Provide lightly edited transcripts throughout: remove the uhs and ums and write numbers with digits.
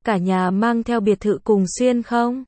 cả nhà mang theo biệt thự cùng xuyên không?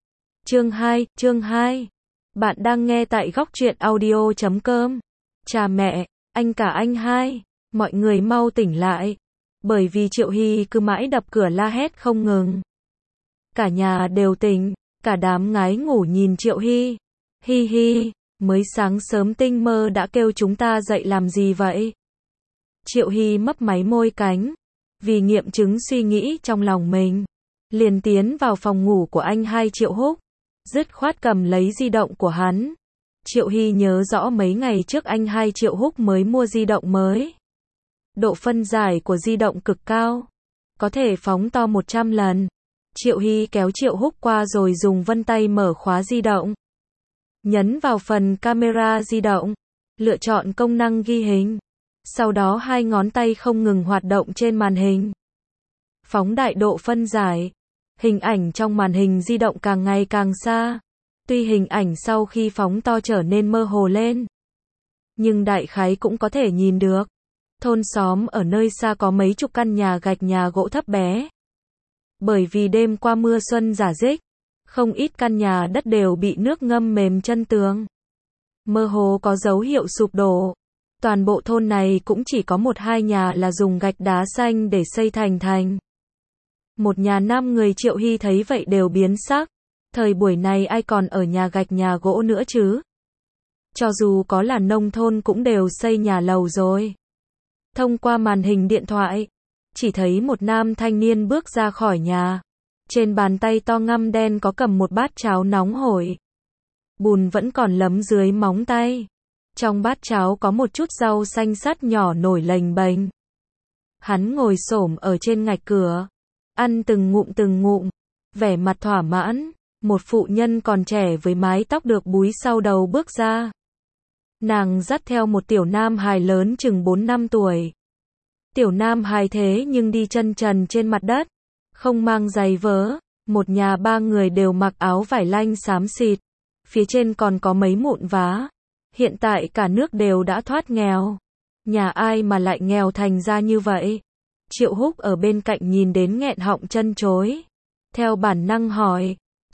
Chương 2. Bạn đang nghe tại góc truyện audio.com. Cha mẹ, anh cả anh hai, mọi người mau tỉnh lại. Bởi vì Triệu Hy cứ mãi đập cửa la hét không ngừng. Cả nhà đều tỉnh, cả đám ngái ngủ nhìn Triệu Hy. Hi hi, mới sáng sớm tinh mơ đã kêu chúng ta dậy làm gì vậy? Triệu Hy mấp máy môi cánh, vì nghiệm chứng suy nghĩ trong lòng mình. Liền tiến vào phòng ngủ của anh hai Triệu Húc, dứt khoát cầm lấy di động của hắn. Triệu Hy nhớ rõ mấy ngày trước anh hai Triệu Húc mới mua di động mới. Độ phân giải của di động cực cao, có thể phóng to 100 lần. Triệu Hy kéo Triệu Húc qua rồi dùng vân tay mở khóa di động. Nhấn vào phần camera di động, lựa chọn công năng ghi hình. Sau đó hai ngón tay không ngừng hoạt động trên màn hình. Phóng đại độ phân giải. Hình ảnh trong màn hình di động càng ngày càng xa. Tuy hình ảnh sau khi phóng to trở nên mơ hồ lên, nhưng đại khái cũng có thể nhìn được. Thôn xóm ở nơi xa có mấy chục căn nhà gạch nhà gỗ thấp bé. Bởi vì đêm qua mưa xuân rả rích, không ít căn nhà đất đều bị nước ngâm mềm chân tường. Mơ hồ có dấu hiệu sụp đổ. Toàn bộ thôn này cũng chỉ có 1-2 nhà là dùng gạch đá xanh để xây thành. Một nhà 5 người. Triệu Hy thấy vậy đều biến sắc. Thời buổi này ai còn ở nhà gạch nhà gỗ nữa chứ? Cho dù có là nông thôn cũng đều xây nhà lầu rồi. Thông qua màn hình điện thoại, chỉ thấy một nam thanh niên bước ra khỏi nhà. Trên bàn tay to ngăm đen có cầm một bát cháo nóng hổi. Bùn vẫn còn lấm dưới móng tay. Trong bát cháo có một chút rau xanh sắt nhỏ nổi lềnh bềnh. Hắn ngồi xổm ở trên ngạch cửa, ăn từng ngụm, vẻ mặt thỏa mãn. Một phụ nhân còn trẻ với mái tóc được búi sau đầu bước ra. Nàng dắt theo một tiểu nam hài lớn chừng 4-5 tuổi. Tiểu nam hài thế nhưng đi chân trần trên mặt đất, không mang giày vớ. Một nhà 3 người đều mặc áo vải lanh xám xịt, phía trên còn có mấy mụn vá. Hiện tại cả nước đều đã thoát nghèo. Nhà ai mà lại nghèo thành ra như vậy? Triệu Húc ở bên cạnh nhìn đến nghẹn họng chân chối. Theo bản năng hỏi,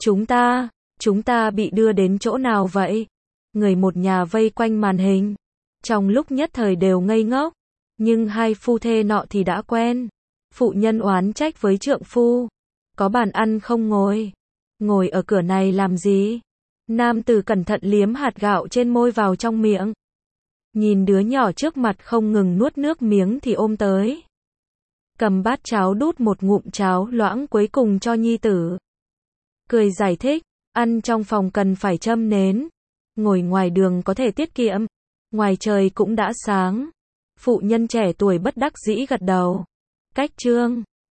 chúng ta bị đưa đến chỗ nào vậy? Người một nhà vây quanh màn hình, trong lúc nhất thời đều ngây ngốc. Nhưng hai phu thê nọ thì đã quen. Phụ nhân oán trách với trượng phu, có bàn ăn không ngồi ở cửa này làm gì? Nam tử cẩn thận liếm hạt gạo trên môi vào trong miệng. Nhìn đứa nhỏ trước mặt không ngừng nuốt nước miếng thì ôm tới. Cầm bát cháo đút một ngụm cháo loãng cuối cùng cho nhi tử. Cười giải thích, ăn trong phòng cần phải châm nến. Ngồi ngoài đường có thể tiết kiệm. Ngoài trời cũng đã sáng. Phụ nhân trẻ tuổi bất đắc dĩ gật đầu. Cách chương